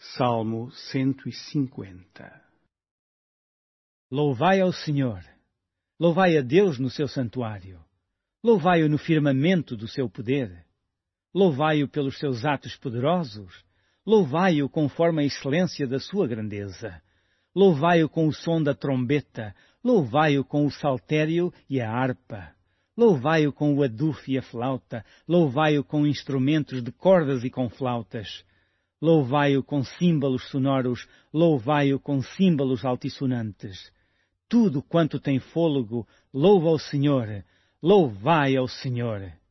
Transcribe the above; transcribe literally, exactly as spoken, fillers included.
Salmo cento e cinquenta. Louvai ao Senhor. Louvai a Deus no seu santuário. Louvai-o no firmamento do seu poder. Louvai-o pelos seus atos poderosos. Louvai-o conforme a excelência da sua grandeza. Louvai-o com o som da trombeta. Louvai-o com o saltério e a harpa. Louvai-o com o adufo e a flauta. Louvai-o com instrumentos de cordas e com flautas. Louvai-o com símbolos sonoros. Louvai-o com símbolos altissonantes. Tudo quanto tem fôlego, louva ao Senhor. Louvai ao Senhor.